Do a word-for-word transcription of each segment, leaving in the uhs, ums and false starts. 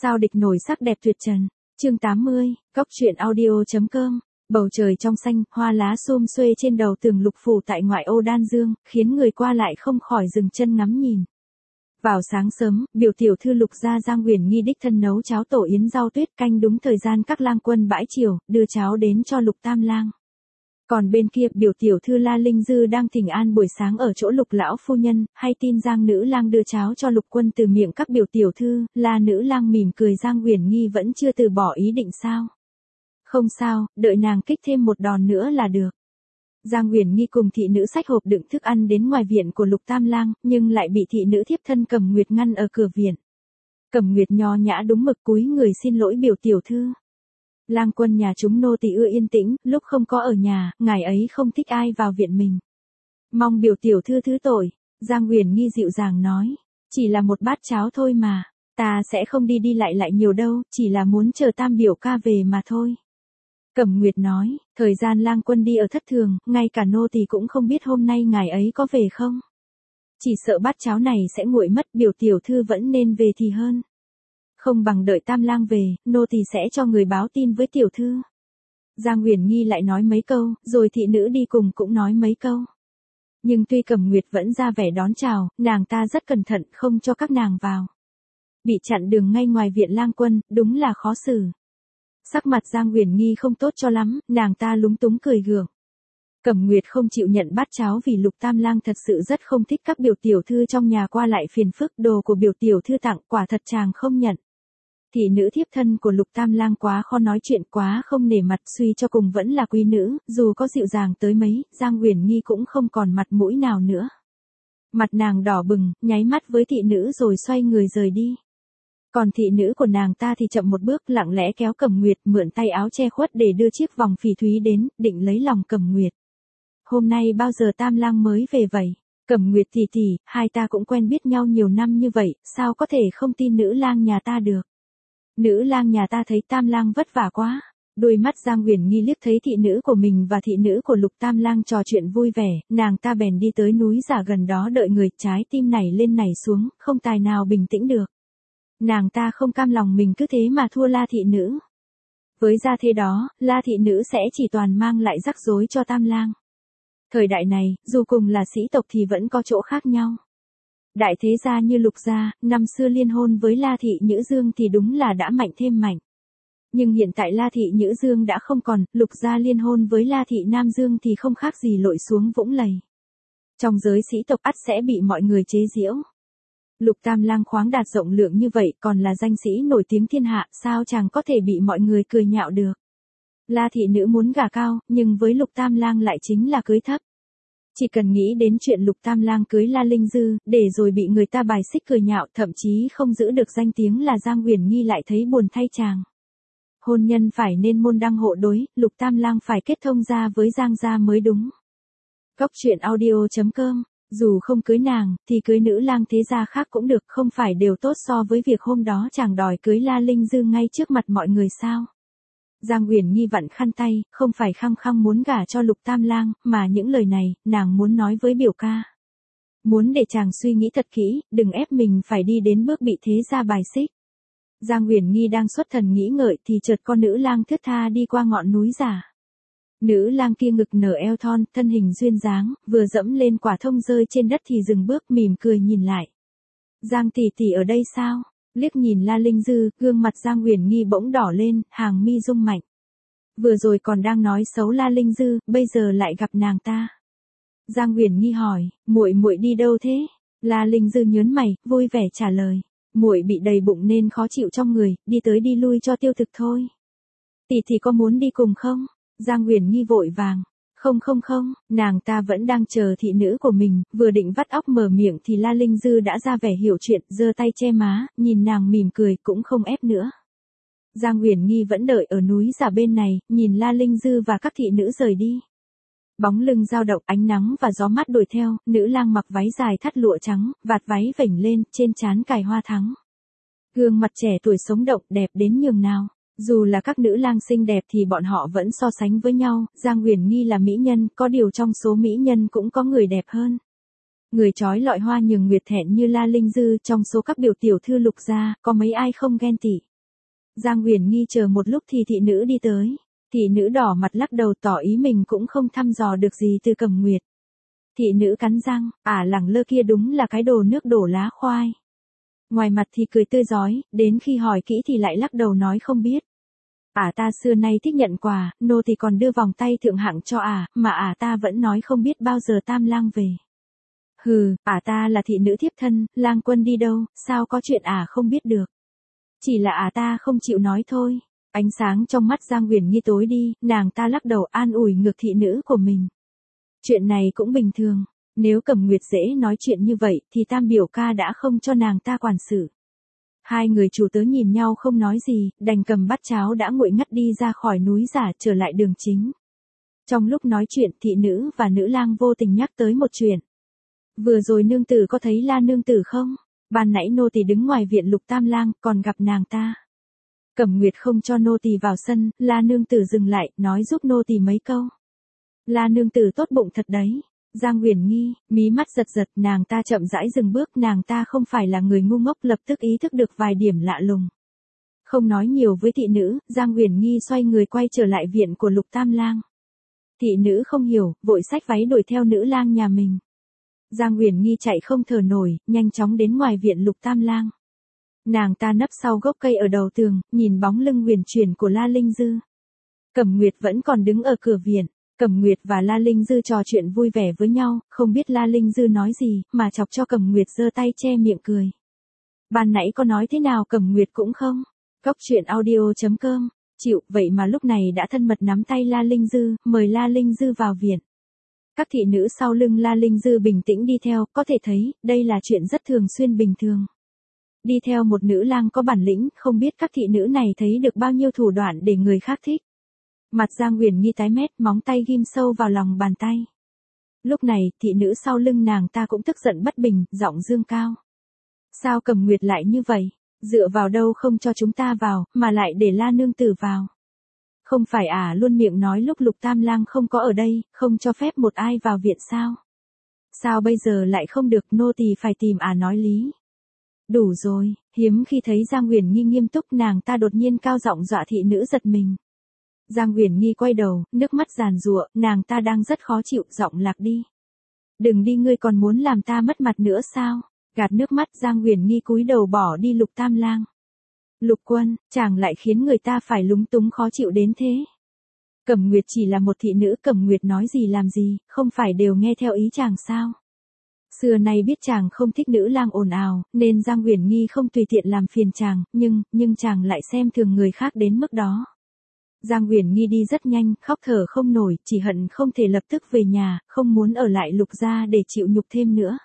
Sao địch nổi sắc đẹp tuyệt trần. Chương tám mươi, Cốc truyện audio.com. Bầu trời trong xanh, hoa lá xum xuê trên đầu tường lục phủ tại ngoại ô Đan Dương, khiến người qua lại không khỏi dừng chân ngắm nhìn. Vào sáng sớm, biểu tiểu thư Lục gia Giang Uyển Nghi đích thân nấu cháo tổ yến rau tuyết canh đúng thời gian các lang quân bãi chiều, đưa cháo đến cho Lục Tam Lang. Còn bên kia, biểu tiểu thư La Linh Dư đang thỉnh an buổi sáng ở chỗ Lục lão phu nhân, hay tin Giang nữ lang đưa cháo cho Lục quân từ miệng các biểu tiểu thư, La nữ lang mỉm cười Giang Uyển Nghi vẫn chưa từ bỏ ý định sao? Không sao, đợi nàng kích thêm một đòn nữa là được. Giang Uyển Nghi cùng thị nữ xách hộp đựng thức ăn đến ngoài viện của Lục Tam Lang, nhưng lại bị thị nữ thiếp thân Cẩm Nguyệt ngăn ở cửa viện. Cẩm Nguyệt nho nhã đúng mực cúi người xin lỗi biểu tiểu thư. Lang quân nhà chúng nô tỳ ưa yên tĩnh, lúc không có ở nhà, ngài ấy không thích ai vào viện mình. Mong biểu tiểu thư thứ tội. Giang Uyển Nghi dịu dàng nói, chỉ là một bát cháo thôi mà, ta sẽ không đi đi lại lại nhiều đâu, chỉ là muốn chờ Tam biểu ca về mà thôi. Cẩm Nguyệt nói, thời gian lang quân đi ở thất thường, ngay cả nô tỳ cũng không biết hôm nay ngài ấy có về không. Chỉ sợ bát cháo này sẽ nguội mất, biểu tiểu thư vẫn nên về thì hơn. Không bằng đợi Tam lang về, nô tỳ sẽ cho người báo tin với tiểu thư. Giang Uyển Nghi lại nói mấy câu, rồi thị nữ đi cùng cũng nói mấy câu. Nhưng tuy Cẩm Nguyệt vẫn ra vẻ đón chào, nàng ta rất cẩn thận không cho các nàng vào. Bị chặn đường ngay ngoài viện lang quân, đúng là khó xử. Sắc mặt Giang Uyển Nghi không tốt cho lắm, nàng ta lúng túng cười gượng. Cẩm Nguyệt không chịu nhận bát cháo vì Lục Tam Lang thật sự rất không thích các biểu tiểu thư trong nhà qua lại phiền phức, đồ của biểu tiểu thư tặng quả thật chàng không nhận. Thị nữ thiếp thân của Lục Tam Lang quá khó nói chuyện, quá không nể mặt, suy cho cùng vẫn là quý nữ, dù có dịu dàng tới mấy, Giang Uyển Nghi cũng không còn mặt mũi nào nữa. Mặt nàng đỏ bừng, nháy mắt với thị nữ rồi xoay người rời đi. Còn thị nữ của nàng ta thì chậm một bước, lặng lẽ kéo Cẩm Nguyệt mượn tay áo che khuất để đưa chiếc vòng phỉ thúy đến, định lấy lòng Cẩm Nguyệt. Hôm nay bao giờ Tam Lang mới về vậy? Cẩm Nguyệt tỷ tỷ, hai ta cũng quen biết nhau nhiều năm như vậy, sao có thể không tin nữ lang nhà ta được? Nữ lang nhà ta thấy Tam Lang vất vả quá. Đôi mắt Giang Uyển Nghi liếc thấy thị nữ của mình và thị nữ của Lục Tam Lang trò chuyện vui vẻ, nàng ta bèn đi tới núi giả gần đó đợi người, trái tim nảy lên nảy xuống, không tài nào bình tĩnh được. Nàng ta không cam lòng mình cứ thế mà thua La thị nữ. Với gia thế đó, La thị nữ sẽ chỉ toàn mang lại rắc rối cho Tam Lang. Thời đại này, dù cùng là sĩ tộc thì vẫn có chỗ khác nhau. Đại thế gia như Lục gia, năm xưa liên hôn với La thị Nhữ Dương thì đúng là đã mạnh thêm mạnh. Nhưng hiện tại La thị Nhữ Dương đã không còn, Lục gia liên hôn với La thị Nam Dương thì không khác gì lội xuống vũng lầy. Trong giới sĩ tộc ắt sẽ bị mọi người chế giễu. Lục Tam Lang khoáng đạt rộng lượng như vậy, còn là danh sĩ nổi tiếng thiên hạ, sao chàng có thể bị mọi người cười nhạo được. La thị nữ muốn gả cao, nhưng với Lục Tam Lang lại chính là cưới thấp. Chỉ cần nghĩ đến chuyện Lục Tam Lang cưới La Linh Dư, để rồi bị người ta bài xích cười nhạo, thậm chí không giữ được danh tiếng là Giang Uyển Nghi lại thấy buồn thay chàng. Hôn nhân phải nên môn đăng hộ đối, Lục Tam Lang phải kết thông gia với Giang gia mới đúng. Cốc truyện audio.com. Dù không cưới nàng, thì cưới nữ lang thế gia khác cũng được, không phải đều tốt so với việc hôm đó chàng đòi cưới La Linh Dư ngay trước mặt mọi người sao. Giang Uyển Nghi vặn khăn tay, không phải khăng khăng muốn gả cho Lục Tam Lang, mà những lời này, nàng muốn nói với biểu ca. Muốn để chàng suy nghĩ thật kỹ, đừng ép mình phải đi đến bước bị thế gia bài xích. Giang Uyển Nghi đang xuất thần nghĩ ngợi thì chợt con nữ lang thướt tha đi qua ngọn núi giả. Nữ lang kia ngực nở eo thon, thân hình duyên dáng, vừa dẫm lên quả thông rơi trên đất thì dừng bước mỉm cười nhìn lại. Giang tỷ tỷ ở đây sao? Liếc nhìn La Linh Dư, gương mặt Giang Uyển Nghi bỗng đỏ lên, hàng mi rung mạnh. Vừa rồi còn đang nói xấu La Linh Dư, bây giờ lại gặp nàng ta. Giang Uyển Nghi hỏi, muội muội đi đâu thế? La Linh Dư nhớn mày, vui vẻ trả lời, muội bị đầy bụng nên khó chịu trong người, đi tới đi lui cho tiêu thực thôi. Tỷ tỷ có muốn đi cùng không? Giang Uyển Nghi vội vàng, không không không, nàng ta vẫn đang chờ thị nữ của mình, vừa định vắt óc mở miệng thì La Linh Dư đã ra vẻ hiểu chuyện, giơ tay che má, nhìn nàng mỉm cười cũng không ép nữa. Giang Uyển Nghi vẫn đợi ở núi giả bên này, nhìn La Linh Dư và các thị nữ rời đi. Bóng lưng dao động, ánh nắng và gió mát đuổi theo, nữ lang mặc váy dài thắt lụa trắng, vạt váy vểnh lên, trên trán cài hoa thắng. Gương mặt trẻ tuổi sống động, đẹp đến nhường nào. Dù là các nữ lang xinh đẹp thì bọn họ vẫn so sánh với nhau, Giang Uyển Nghi là mỹ nhân, có điều trong số mỹ nhân cũng có người đẹp hơn. Người trói lọi hoa nhường nguyệt thẹn như La Linh Dư, trong số các biểu tiểu thư Lục gia, có mấy ai không ghen tị. Giang Huyền Nghi chờ một lúc thì thị nữ đi tới. Thị nữ đỏ mặt lắc đầu tỏ ý mình cũng không thăm dò được gì từ Cẩm Nguyệt. Thị nữ cắn răng, ả lẳng lơ kia đúng là cái đồ nước đổ lá khoai. Ngoài mặt thì cười tươi rói, đến khi hỏi kỹ thì lại lắc đầu nói không biết. Ả ta xưa nay thích nhận quà, nô thì còn đưa vòng tay thượng hạng cho ả, mà ả ta vẫn nói không biết bao giờ Tam Lang về. Hừ, ả ta là thị nữ thiếp thân, Lang Quân đi đâu, sao có chuyện ả không biết được. Chỉ là ả ta không chịu nói thôi. Ánh sáng trong mắt Giang Huyền Nghi tối đi, nàng ta lắc đầu an ủi ngược thị nữ của mình. Chuyện này cũng bình thường, nếu Cẩm Nguyệt dễ nói chuyện như vậy thì Tam biểu ca đã không cho nàng ta quản sự. Hai người chủ tớ nhìn nhau không nói gì, đành cầm bát cháo đã nguội ngắt đi ra khỏi núi giả trở lại đường chính. Trong lúc nói chuyện thị nữ và nữ lang vô tình nhắc tới một chuyện. Vừa rồi nương tử có thấy La nương tử không? Ban nãy nô tỳ đứng ngoài viện Lục Tam Lang còn gặp nàng ta. Cẩm Nguyệt không cho nô tỳ vào sân, La nương tử dừng lại, nói giúp nô tỳ mấy câu. La nương tử tốt bụng thật đấy. Giang Huyền Nghi, mí mắt giật giật, nàng ta chậm rãi dừng bước, nàng ta không phải là người ngu ngốc, lập tức ý thức được vài điểm lạ lùng. Không nói nhiều với thị nữ, Giang Huyền Nghi xoay người quay trở lại viện của Lục Tam Lang. Thị nữ không hiểu, vội xách váy đuổi theo nữ lang nhà mình. Giang Huyền Nghi chạy không thở nổi, nhanh chóng đến ngoài viện Lục Tam Lang. Nàng ta nấp sau gốc cây ở đầu tường, nhìn bóng lưng huyền chuyển của La Linh Dư. Cẩm Nguyệt vẫn còn đứng ở cửa viện. Cẩm Nguyệt và La Linh Dư trò chuyện vui vẻ với nhau, không biết La Linh Dư nói gì, mà chọc cho Cẩm Nguyệt giơ tay che miệng cười. Ban nãy có nói thế nào Cẩm Nguyệt cũng không. Góc truyện audio chấm com, chịu, vậy mà lúc này đã thân mật nắm tay La Linh Dư, mời La Linh Dư vào viện. Các thị nữ sau lưng La Linh Dư bình tĩnh đi theo, có thể thấy, đây là chuyện rất thường xuyên bình thường. Đi theo một nữ lang có bản lĩnh, không biết các thị nữ này thấy được bao nhiêu thủ đoạn để người khác thích. Mặt Giang Huyền Nghi tái mét, móng tay ghim sâu vào lòng bàn tay. Lúc này, thị nữ sau lưng nàng ta cũng tức giận bất bình, giọng dương cao. Sao Cẩm Nguyệt lại như vậy? Dựa vào đâu không cho chúng ta vào, mà lại để La nương tử vào? Không phải à luôn miệng nói lúc Lục Tam Lang không có ở đây, không cho phép một ai vào viện sao? Sao bây giờ lại không được, nô tỳ phải tìm à nói lý. Đủ rồi, hiếm khi thấy Giang Huyền Nghi nghiêm túc, nàng ta đột nhiên cao giọng dọa thị nữ giật mình. Giang Huyền Nghi quay đầu, nước mắt giàn giụa, nàng ta đang rất khó chịu, giọng lạc đi. Đừng đi, ngươi còn muốn làm ta mất mặt nữa sao? Gạt nước mắt, Giang Huyền Nghi cúi đầu bỏ đi Lục Tam Lang. Lục Quân, chàng lại khiến người ta phải lúng túng khó chịu đến thế. Cẩm Nguyệt chỉ là một thị nữ, Cẩm Nguyệt nói gì làm gì, không phải đều nghe theo ý chàng sao? Xưa nay biết chàng không thích nữ lang ồn ào, nên Giang Huyền Nghi không tùy tiện làm phiền chàng, nhưng, nhưng chàng lại xem thường người khác đến mức đó. Giang Huyền Nghi đi rất nhanh, khóc thở không nổi, chỉ hận không thể lập tức về nhà, không muốn ở lại Lục gia để chịu nhục thêm nữa.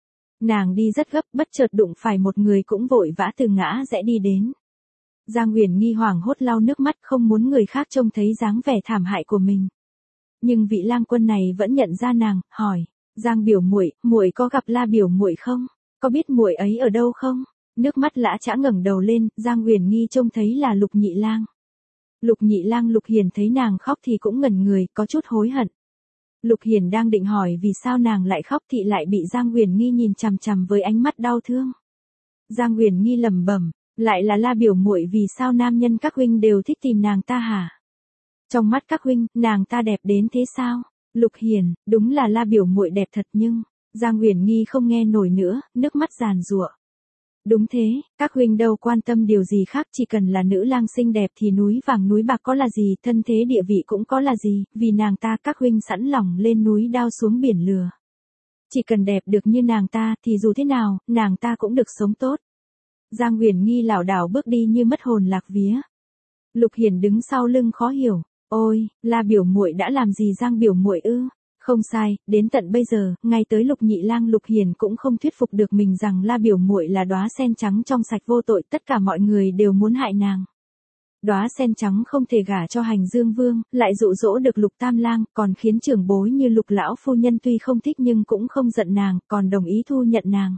Nàng đi rất gấp, bất chợt đụng phải một người cũng vội vã từ ngã rẽ đi đến. Giang Huyền Nghi hoảng hốt lau nước mắt, không muốn người khác trông thấy dáng vẻ thảm hại của mình. Nhưng vị lang quân này vẫn nhận ra nàng, hỏi: "Giang biểu muội, muội có gặp La biểu muội không? Có biết muội ấy ở đâu không?" Nước mắt lã chã ngẩng đầu lên, Giang Huyền Nghi trông thấy là Lục Nhị Lang. Lục Nhị Lang Lục Hiền thấy nàng khóc thì cũng ngẩn người, có chút hối hận. Lục Hiền đang định hỏi vì sao nàng lại khóc thì lại bị Giang Huyền Nghi nhìn chằm chằm với ánh mắt đau thương. Giang Huyền Nghi lẩm bẩm, lại là La biểu muội, vì sao nam nhân các huynh đều thích tìm nàng ta hả? Trong mắt các huynh, nàng ta đẹp đến thế sao? Lục Hiền, đúng là La biểu muội đẹp thật, nhưng Giang Huyền Nghi không nghe nổi nữa, nước mắt giàn giụa. Đúng thế, các huynh đâu quan tâm điều gì khác, chỉ cần là nữ lang xinh đẹp thì núi vàng núi bạc có là gì, thân thế địa vị cũng có là gì, vì nàng ta các huynh sẵn lòng lên núi đao xuống biển lừa. Chỉ cần đẹp được như nàng ta thì dù thế nào, nàng ta cũng được sống tốt. Giang Huyền Nghi lảo đảo bước đi như mất hồn lạc vía. Lục Hiền đứng sau lưng khó hiểu, ôi, La biểu muội đã làm gì Giang biểu muội ư? Không sai, đến tận bây giờ, ngay tới Lục Nhị Lang Lục Hiền cũng không thuyết phục được mình rằng La biểu muội là đóa sen trắng trong sạch vô tội, tất cả mọi người đều muốn hại nàng. Đóa sen trắng không thể gả cho Hành Dương Vương, lại dụ dỗ được Lục Tam Lang, còn khiến trưởng bối như Lục lão phu nhân tuy không thích nhưng cũng không giận nàng, còn đồng ý thu nhận nàng.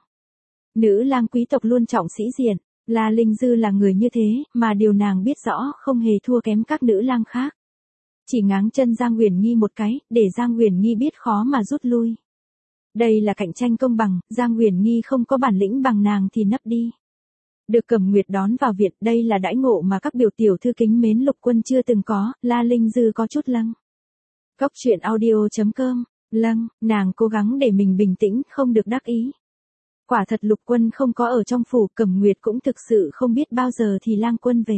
Nữ lang quý tộc luôn trọng sĩ diện, La Linh Dư là người như thế, mà điều nàng biết rõ không hề thua kém các nữ lang khác. Chỉ ngáng chân Giang Huyền Nghi một cái, để Giang Huyền Nghi biết khó mà rút lui. Đây là cạnh tranh công bằng, Giang Huyền Nghi không có bản lĩnh bằng nàng thì nấp đi. Được Cẩm Nguyệt đón vào viện, đây là đãi ngộ mà các biểu tiểu thư kính mến Lục Quân chưa từng có, La Linh Dư có chút lâng. Cốc truyện audio chấm com, lâng, nàng cố gắng để mình bình tĩnh, không được đắc ý. Quả thật Lục Quân không có ở trong phủ, Cẩm Nguyệt cũng thực sự không biết bao giờ thì Lang Quân về.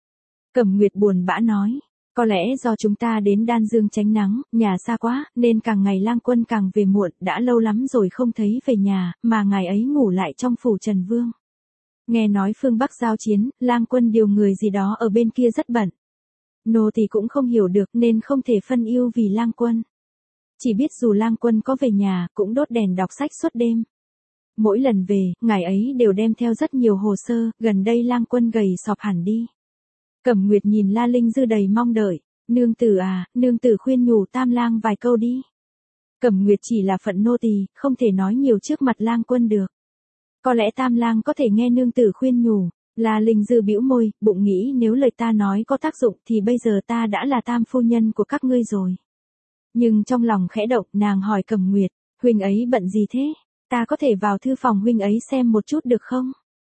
Cẩm Nguyệt buồn bã nói, có lẽ do chúng ta đến Đan Dương tránh nắng, nhà xa quá, nên càng ngày Lang Quân càng về muộn, đã lâu lắm rồi không thấy về nhà, mà ngày ấy ngủ lại trong phủ Trần Vương. Nghe nói phương Bắc giao chiến, Lang Quân điều người gì đó ở bên kia rất bận. Nô tỳ cũng không hiểu được nên không thể phân ưu vì Lang Quân. Chỉ biết dù Lang Quân có về nhà, cũng đốt đèn đọc sách suốt đêm. Mỗi lần về, ngài ấy đều đem theo rất nhiều hồ sơ, gần đây Lang Quân gầy sọp hẳn đi. Cẩm Nguyệt nhìn La Linh Dư đầy mong đợi, nương tử à, nương tử khuyên nhủ Tam Lang vài câu đi. Cẩm Nguyệt chỉ là phận nô tỳ, không thể nói nhiều trước mặt Lang Quân được. Có lẽ Tam Lang có thể nghe nương tử khuyên nhủ. La Linh Dư bĩu môi, bụng nghĩ nếu lời ta nói có tác dụng thì bây giờ ta đã là tam phu nhân của các ngươi rồi. Nhưng trong lòng khẽ động, nàng hỏi Cẩm Nguyệt, huynh ấy bận gì thế? Ta có thể vào thư phòng huynh ấy xem một chút được không?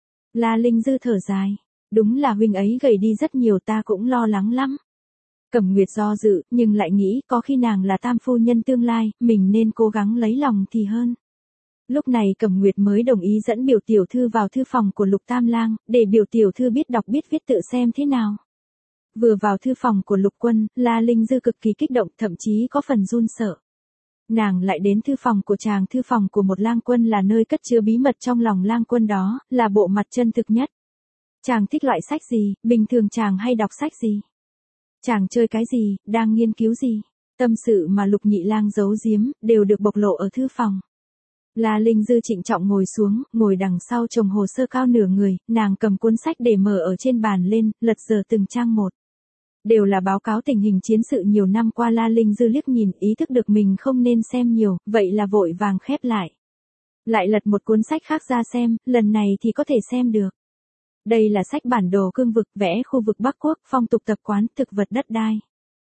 La Linh Dư thở dài, đúng là huynh ấy gầy đi rất nhiều, ta cũng lo lắng lắm. Cẩm Nguyệt do dự, nhưng lại nghĩ có khi nàng là tam phu nhân tương lai, mình nên cố gắng lấy lòng thì hơn. Lúc này Cẩm Nguyệt mới đồng ý dẫn biểu tiểu thư vào thư phòng của Lục Tam Lang, để biểu tiểu thư biết đọc biết viết tự xem thế nào. Vừa vào thư phòng của Lục Quân, La Linh Dư cực kỳ kích động, thậm chí có phần run sợ. Nàng lại đến thư phòng của chàng, thư phòng của một Lang Quân là nơi cất chứa bí mật trong lòng Lang Quân, đó là bộ mặt chân thực nhất. Chàng thích loại sách gì, bình thường chàng hay đọc sách gì? Chàng chơi cái gì, đang nghiên cứu gì? Tâm sự mà Lục Nhị Lang giấu giếm, đều được bộc lộ ở thư phòng. La Linh Dư trịnh trọng ngồi xuống, ngồi đằng sau chồng hồ sơ cao nửa người, nàng cầm cuốn sách để mở ở trên bàn lên, lật dở từng trang một. Đều là báo cáo tình hình chiến sự nhiều năm qua. La Linh Dư liếc nhìn, ý thức được mình không nên xem nhiều, vậy là vội vàng khép lại. Lại lật một cuốn sách khác ra xem, lần này thì có thể xem được. Đây là sách bản đồ cương vực, vẽ khu vực Bắc Quốc, phong tục tập quán, thực vật đất đai.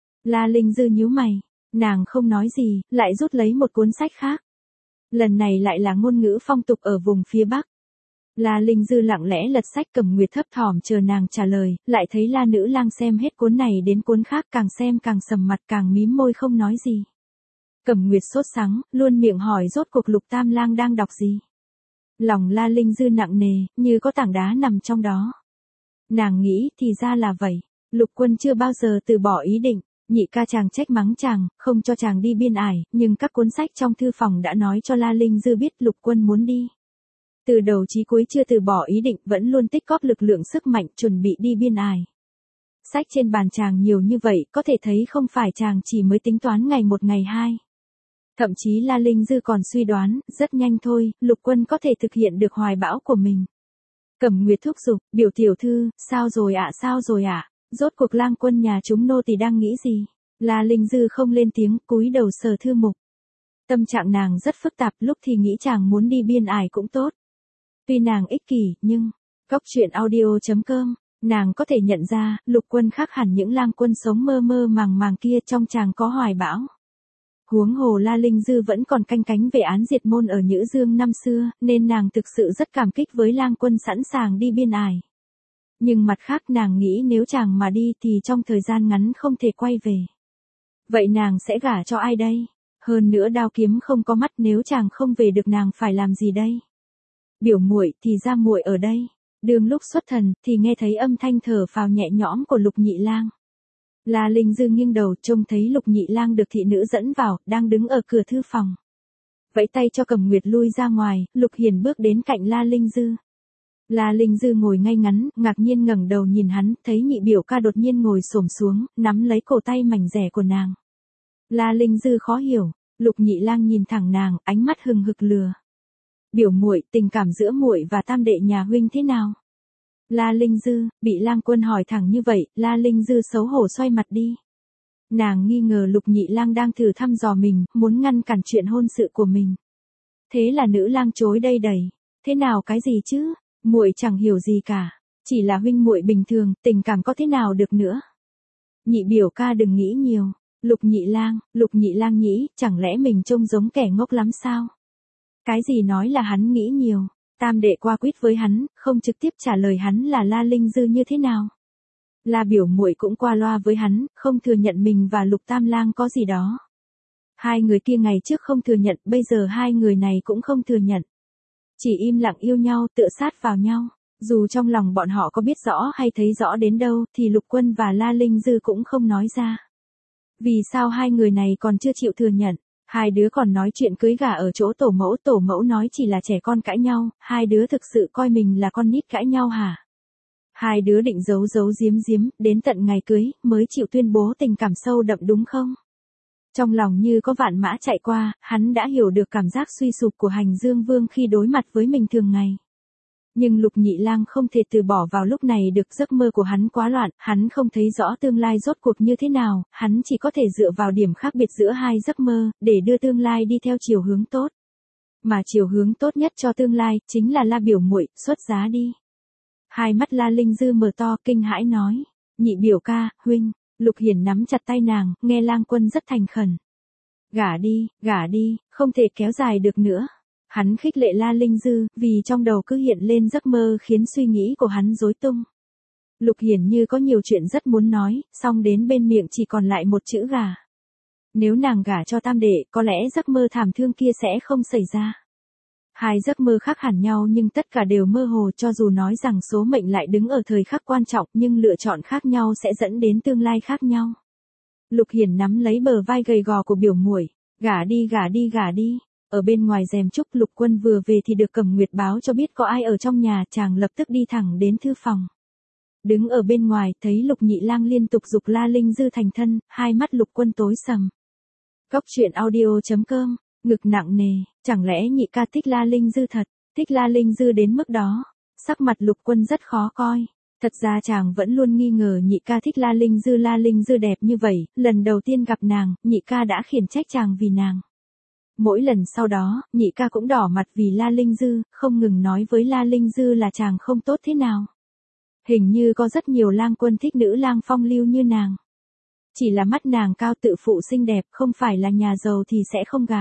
La Linh Dư nhíu mày, nàng không nói gì, lại rút lấy một cuốn sách khác. Lần này lại là ngôn ngữ phong tục ở vùng phía Bắc. La Linh Dư lặng lẽ lật sách, Cẩm Nguyệt thấp thỏm chờ nàng trả lời, lại thấy La Nữ Lang xem hết cuốn này đến cuốn khác, càng xem càng sầm mặt, càng mím môi không nói gì. Cẩm Nguyệt sốt sắng, luôn miệng hỏi rốt cuộc Lục Tam Lang đang đọc gì. Lòng La Linh Dư nặng nề, như có tảng đá nằm trong đó. Nàng nghĩ thì ra là vậy, Lục Quân chưa bao giờ từ bỏ ý định. Nhị ca chàng trách mắng chàng, không cho chàng đi biên ải, nhưng các cuốn sách trong thư phòng đã nói cho La Linh Dư biết Lục Quân muốn đi. Từ đầu chí cuối chưa từ bỏ ý định, vẫn luôn tích góp lực lượng sức mạnh chuẩn bị đi biên ải. Sách trên bàn chàng nhiều như vậy, có thể thấy không phải chàng chỉ mới tính toán ngày một ngày hai. Thậm chí La Linh Dư còn suy đoán, rất nhanh thôi, Lục Quân có thể thực hiện được hoài bão của mình. Cẩm Nguyệt thúc giục, biểu tiểu thư, sao rồi ạ, sao rồi ạ? Rốt cuộc Lang Quân nhà chúng nô tỳ đang nghĩ gì? La Linh Dư không lên tiếng, cúi đầu sờ thư mục. Tâm trạng nàng rất phức tạp, lúc thì nghĩ chàng muốn đi biên ải cũng tốt. Tuy nàng ích kỷ, nhưng, cốc truyện audio chấm com, nàng có thể nhận ra, Lục Quân khác hẳn những Lang Quân sống mơ mơ màng màng kia, trong chàng có hoài bão. Huống hồ La Linh Dư vẫn còn canh cánh về án diệt môn ở Nhữ Dương năm xưa, nên nàng thực sự rất cảm kích với Lang Quân sẵn sàng đi biên ải. Nhưng mặt khác nàng nghĩ nếu chàng mà đi thì trong thời gian ngắn không thể quay về. Vậy nàng sẽ gả cho ai đây? Hơn nữa đao kiếm không có mắt, nếu chàng không về được nàng phải làm gì đây? Biểu muội thì ra muội ở đây. Đường lúc xuất thần thì nghe thấy âm thanh thở phào nhẹ nhõm của Lục Nhị Lang. La Linh Dư nghiêng đầu trông thấy Lục Nhị Lang được thị nữ dẫn vào, đang đứng ở cửa thư phòng. Vẫy tay cho Cẩm Nguyệt lui ra ngoài, Lục Hiền bước đến cạnh La Linh Dư. La Linh Dư ngồi ngay ngắn, ngạc nhiên ngẩng đầu nhìn hắn, thấy nhị biểu ca đột nhiên ngồi xổm xuống, nắm lấy cổ tay mảnh rẻ của nàng. La Linh Dư khó hiểu, Lục Nhị Lang nhìn thẳng nàng, ánh mắt hừng hực lừa. Biểu muội, tình cảm giữa muội và tam đệ nhà huynh thế nào? La Linh Dư, bị Lang Quân hỏi thẳng như vậy, La Linh Dư xấu hổ xoay mặt đi. Nàng nghi ngờ Lục Nhị Lang đang thử thăm dò mình, muốn ngăn cản chuyện hôn sự của mình. Thế là nữ lang chối đây đẩy. Thế nào cái gì chứ? Muội chẳng hiểu gì cả, chỉ là huynh muội bình thường, tình cảm có thế nào được nữa. Nhị biểu ca đừng nghĩ nhiều. Lục Nhị Lang, Lục Nhị Lang nghĩ, chẳng lẽ mình trông giống kẻ ngốc lắm sao? Cái gì nói là hắn nghĩ nhiều? Tam đệ qua quýt với hắn, không trực tiếp trả lời hắn là La Linh Dư như thế nào. La biểu muội cũng qua loa với hắn, không thừa nhận mình và Lục Tam Lang có gì đó. Hai người kia ngày trước không thừa nhận, bây giờ hai người này cũng không thừa nhận. Chỉ im lặng yêu nhau, tựa sát vào nhau. Dù trong lòng bọn họ có biết rõ hay thấy rõ đến đâu, thì Lục Quân và La Linh Dư cũng không nói ra. Vì sao hai người này còn chưa chịu thừa nhận? Hai đứa còn nói chuyện cưới gả ở chỗ tổ mẫu, tổ mẫu nói chỉ là trẻ con cãi nhau, hai đứa thực sự coi mình là con nít cãi nhau hả? Hai đứa định giấu giấu giếm giếm, đến tận ngày cưới, mới chịu tuyên bố tình cảm sâu đậm đúng không? Trong lòng như có vạn mã chạy qua, hắn đã hiểu được cảm giác suy sụp của Hành Dương Vương khi đối mặt với mình thường ngày. Nhưng Lục Nhị Lang không thể từ bỏ vào lúc này được, giấc mơ của hắn quá loạn, hắn không thấy rõ tương lai rốt cuộc như thế nào, hắn chỉ có thể dựa vào điểm khác biệt giữa hai giấc mơ, để đưa tương lai đi theo chiều hướng tốt. Mà chiều hướng tốt nhất cho tương lai, chính là La biểu muội, xuất giá đi. Hai mắt La Linh Dư mở to, kinh hãi nói, nhị biểu ca, huynh. Lục Hiển nắm chặt tay nàng, nghe Lang Quân rất thành khẩn. Gả đi, gả đi, không thể kéo dài được nữa. Hắn khích lệ La Linh Dư, vì trong đầu cứ hiện lên giấc mơ khiến suy nghĩ của hắn rối tung. Lục Hiển như có nhiều chuyện rất muốn nói, song đến bên miệng chỉ còn lại một chữ gả. Nếu nàng gả cho tam đệ, có lẽ giấc mơ thảm thương kia sẽ không xảy ra. Hai giấc mơ khác hẳn nhau nhưng tất cả đều mơ hồ, cho dù nói rằng số mệnh lại đứng ở thời khắc quan trọng nhưng lựa chọn khác nhau sẽ dẫn đến tương lai khác nhau. Lục Hiển nắm lấy bờ vai gầy gò của biểu muội, gả đi gả đi gả đi. Ở bên ngoài rèm trúc, Lục Quân vừa về thì được Cẩm Nguyệt báo cho biết có ai ở trong nhà, chàng lập tức đi thẳng đến thư phòng. Đứng ở bên ngoài, thấy Lục Nhị Lang liên tục giục La Linh Dư thành thân, hai mắt Lục Quân tối sầm. Cóc truyện audio chấm com, ngực nặng nề, chẳng lẽ nhị ca thích La Linh Dư thật, thích La Linh Dư đến mức đó. Sắc mặt Lục Quân rất khó coi. Thật ra chàng vẫn luôn nghi ngờ nhị ca thích La Linh Dư. La Linh Dư đẹp như vậy, lần đầu tiên gặp nàng, nhị ca đã khiển trách chàng vì nàng. Mỗi lần sau đó, nhị ca cũng đỏ mặt vì La Linh Dư, không ngừng nói với La Linh Dư là chàng không tốt thế nào. Hình như có rất nhiều lang quân thích nữ lang phong lưu như nàng. Chỉ là mắt nàng cao tự phụ xinh đẹp, không phải là nhà giàu thì sẽ không gả.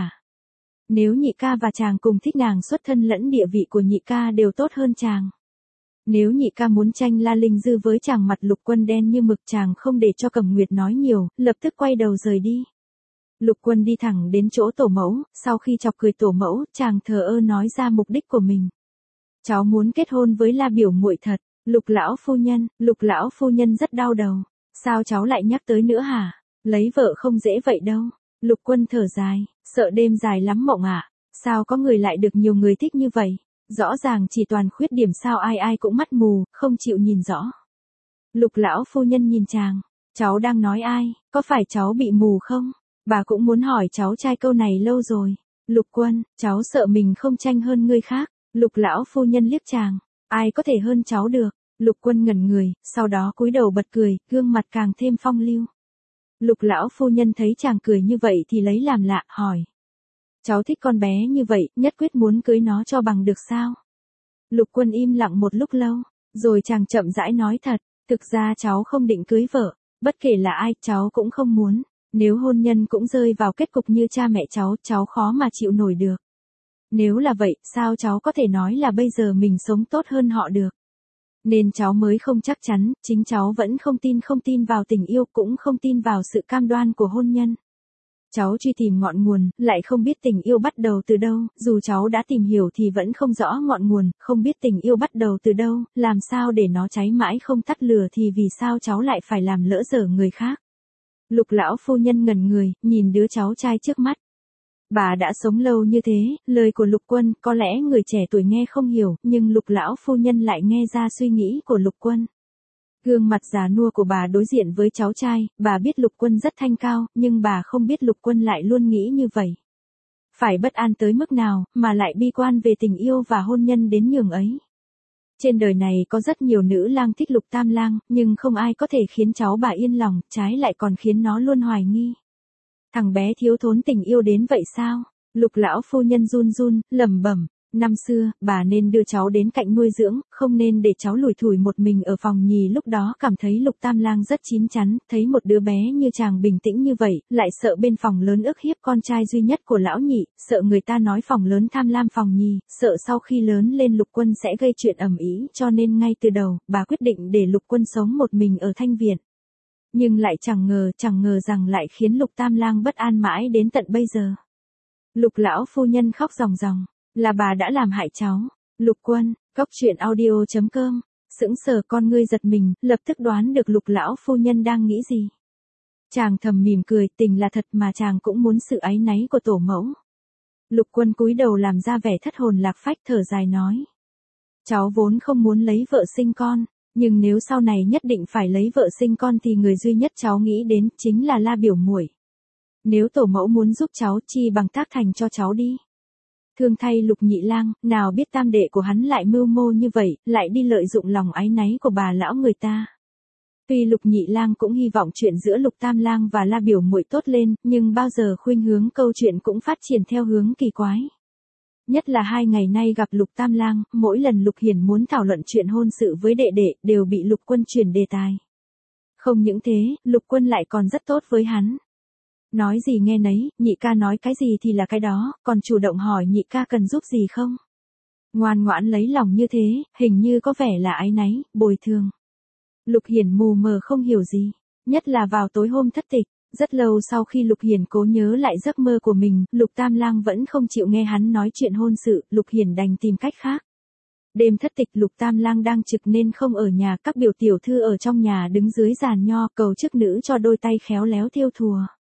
Nếu nhị ca và chàng cùng thích nàng, xuất thân lẫn địa vị của nhị ca đều tốt hơn chàng. Nếu nhị ca muốn tranh La Linh Dư với chàng, mặt Lục Quân đen như mực. Chàng không để cho Cẩm Nguyệt nói nhiều, lập tức quay đầu rời đi. Lục Quân đi thẳng đến chỗ tổ mẫu, sau khi chọc cười tổ mẫu, chàng thờ ơ nói ra mục đích của mình. Cháu muốn kết hôn với La biểu muội thật. Lục lão phu nhân, Lục lão phu nhân rất đau đầu. Sao cháu lại nhắc tới nữa hả? Lấy vợ không dễ vậy đâu. Lục Quân thở dài, sợ đêm dài lắm mộng ạ. À? Sao có người lại được nhiều người thích như vậy? Rõ ràng chỉ toàn khuyết điểm, sao ai ai cũng mắt mù, không chịu nhìn rõ. Lục lão phu nhân nhìn chàng, cháu đang nói ai, có phải cháu bị mù không? Bà cũng muốn hỏi cháu trai câu này lâu rồi. Lục Quân, cháu sợ mình không tranh hơn người khác. Lục lão phu nhân liếc chàng, ai có thể hơn cháu được? Lục Quân ngẩn người, sau đó cúi đầu bật cười, gương mặt càng thêm phong lưu. Lục lão phu nhân thấy chàng cười như vậy thì lấy làm lạ, hỏi. Cháu thích con bé như vậy, nhất quyết muốn cưới nó cho bằng được sao? Lục Quân im lặng một lúc lâu, rồi chàng chậm rãi nói thật, thực ra cháu không định cưới vợ, bất kể là ai, cháu cũng không muốn. Nếu hôn nhân cũng rơi vào kết cục như cha mẹ cháu, cháu khó mà chịu nổi được. Nếu là vậy, sao cháu có thể nói là bây giờ mình sống tốt hơn họ được? Nên cháu mới không chắc chắn, chính cháu vẫn không tin không tin vào tình yêu, cũng không tin vào sự cam đoan của hôn nhân. Cháu truy tìm ngọn nguồn, lại không biết tình yêu bắt đầu từ đâu, dù cháu đã tìm hiểu thì vẫn không rõ ngọn nguồn, không biết tình yêu bắt đầu từ đâu, làm sao để nó cháy mãi không tắt lửa thì vì sao cháu lại phải làm lỡ dở người khác. Lục lão phu nhân ngẩn người, nhìn đứa cháu trai trước mắt. Bà đã sống lâu như thế, lời của Lục Quân có lẽ người trẻ tuổi nghe không hiểu, nhưng Lục lão phu nhân lại nghe ra suy nghĩ của Lục Quân. Gương mặt già nua của bà đối diện với cháu trai, bà biết Lục Quân rất thanh cao, nhưng bà không biết Lục Quân lại luôn nghĩ như vậy. Phải bất an tới mức nào, mà lại bi quan về tình yêu và hôn nhân đến nhường ấy. Trên đời này có rất nhiều nữ lang thích Lục Tam Lang, nhưng không ai có thể khiến cháu bà yên lòng, trái lại còn khiến nó luôn hoài nghi. Thằng bé thiếu thốn tình yêu đến vậy sao? Lục lão phu nhân run run, lẩm bẩm, Năm xưa, bà nên đưa cháu đến cạnh nuôi dưỡng, không nên để cháu lủi thủi một mình ở phòng nhì. Lúc đó cảm thấy Lục Tam Lang rất chín chắn, thấy một đứa bé như chàng bình tĩnh như vậy, lại sợ bên phòng lớn ức hiếp con trai duy nhất của lão nhị, sợ người ta nói phòng lớn tham lam phòng nhì, sợ sau khi lớn lên Lục Quân sẽ gây chuyện ầm ĩ, cho nên ngay từ đầu, bà quyết định để Lục Quân sống một mình ở Thanh Viện. Nhưng lại chẳng ngờ, chẳng ngờ rằng lại khiến Lục Tam Lang bất an mãi đến tận bây giờ. Lục lão phu nhân khóc ròng ròng, là bà đã làm hại cháu. Lục Quân, góc truyện audio chấm com, sững sờ con ngươi giật mình, lập tức đoán được Lục lão phu nhân đang nghĩ gì. Chàng thầm mỉm cười, tình là thật mà chàng cũng muốn sự áy náy của tổ mẫu. Lục Quân cúi đầu làm ra vẻ thất hồn lạc phách, thở dài nói. Cháu vốn không muốn lấy vợ sinh con, nhưng nếu sau này nhất định phải lấy vợ sinh con thì người duy nhất cháu nghĩ đến chính là La biểu muội. Nếu tổ mẫu muốn giúp cháu, chi bằng tác thành cho cháu đi. Thương thay Lục Nhị Lang, nào biết tam đệ của hắn lại mưu mô như vậy, lại đi lợi dụng lòng áy náy của bà lão người ta. Tuy Lục Nhị Lang cũng hy vọng chuyện giữa Lục Tam Lang và La biểu muội tốt lên, nhưng bao giờ khuynh hướng câu chuyện cũng phát triển theo hướng kỳ quái. Nhất là hai ngày nay gặp Lục Tam Lang, mỗi lần Lục Hiển muốn thảo luận chuyện hôn sự với đệ đệ, đều bị Lục Quân chuyển đề tài. Không những thế, Lục Quân lại còn rất tốt với hắn. Nói gì nghe nấy, nhị ca nói cái gì thì là cái đó, còn chủ động hỏi nhị ca cần giúp gì không. Ngoan ngoãn lấy lòng như thế, hình như có vẻ là áy náy, bồi thường. Lục Hiển mù mờ không hiểu gì, nhất là vào tối hôm thất tịch. Rất lâu sau khi Lục Hiển cố nhớ lại giấc mơ của mình, Lục Tam Lang vẫn không chịu nghe hắn nói chuyện hôn sự, Lục Hiển đành tìm cách khác. Đêm thất tịch Lục Tam Lang đang trực nên không ở nhà, các biểu tiểu thư ở trong nhà đứng dưới giàn nho cầu chức nữ cho đôi tay khéo léo thêu thùa.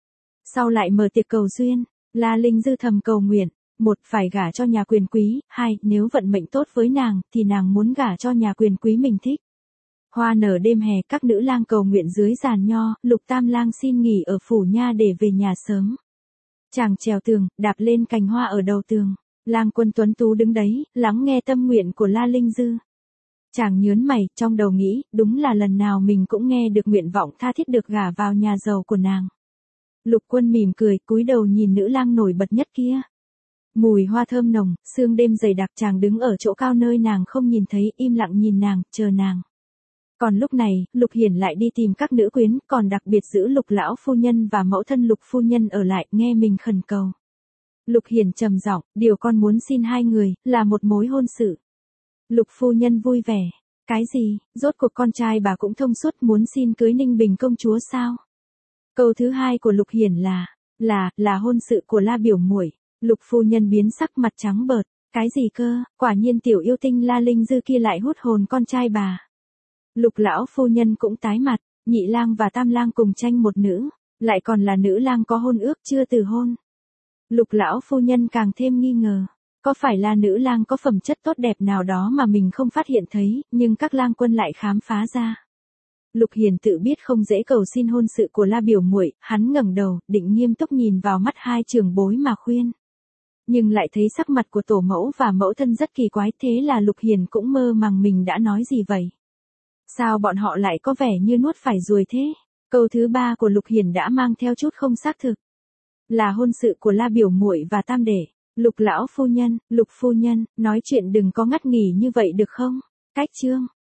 Sau lại mở tiệc cầu duyên, La Linh Dư thầm cầu nguyện, một phải gả cho nhà quyền quý, hai nếu vận mệnh tốt với nàng thì nàng muốn gả cho nhà quyền quý mình thích. Hoa nở đêm hè, các nữ lang cầu nguyện dưới giàn nho, Lục Tam Lang xin nghỉ ở phủ nha để về nhà sớm. Chàng trèo tường, đạp lên cành hoa ở đầu tường. Lang Quân tuấn tú đứng đấy, lắng nghe tâm nguyện của La Linh Dư. Chàng nhớn mày, trong đầu nghĩ, đúng là lần nào mình cũng nghe được nguyện vọng tha thiết được gả vào nhà giàu của nàng. Lục Quân mỉm cười, cúi đầu nhìn nữ lang nổi bật nhất kia. Mùi hoa thơm nồng, sương đêm dày đặc, chàng đứng ở chỗ cao nơi nàng không nhìn thấy, im lặng nhìn nàng, chờ nàng. Còn lúc này, Lục Hiển lại đi tìm các nữ quyến, còn đặc biệt giữ Lục lão phu nhân và mẫu thân Lục phu nhân ở lại, nghe mình khẩn cầu. Lục Hiển trầm giọng, điều con muốn xin hai người, là một mối hôn sự. Lục phu nhân vui vẻ, cái gì, rốt cuộc con trai bà cũng thông suốt, muốn xin cưới Ninh Bình công chúa sao? Câu thứ hai của Lục Hiển là, là, là hôn sự của La biểu muội. Lục phu nhân biến sắc, mặt trắng bợt, cái gì cơ, quả nhiên tiểu yêu tinh La Linh Dư kia lại hút hồn con trai bà. Lục lão phu nhân cũng tái mặt, Nhị Lang và Tam Lang cùng tranh một nữ, lại còn là nữ lang có hôn ước chưa từ hôn. Lục lão phu nhân càng thêm nghi ngờ, có phải là nữ lang có phẩm chất tốt đẹp nào đó mà mình không phát hiện thấy, nhưng các lang quân lại khám phá ra. Lục Hiển tự biết không dễ cầu xin hôn sự của La biểu muội, hắn ngẩng đầu, định nghiêm túc nhìn vào mắt hai trưởng bối mà khuyên. Nhưng lại thấy sắc mặt của tổ mẫu và mẫu thân rất kỳ quái, thế là Lục Hiển cũng mơ màng mình đã nói gì vậy. Sao bọn họ lại có vẻ như nuốt phải ruồi thế? Câu thứ ba của Lục Hiển đã mang theo chút không xác thực. Là hôn sự của La biểu muội và Tam đệ. Lục lão phu nhân, Lục phu nhân, nói chuyện đừng có ngắt nghỉ như vậy được không? Cách chương.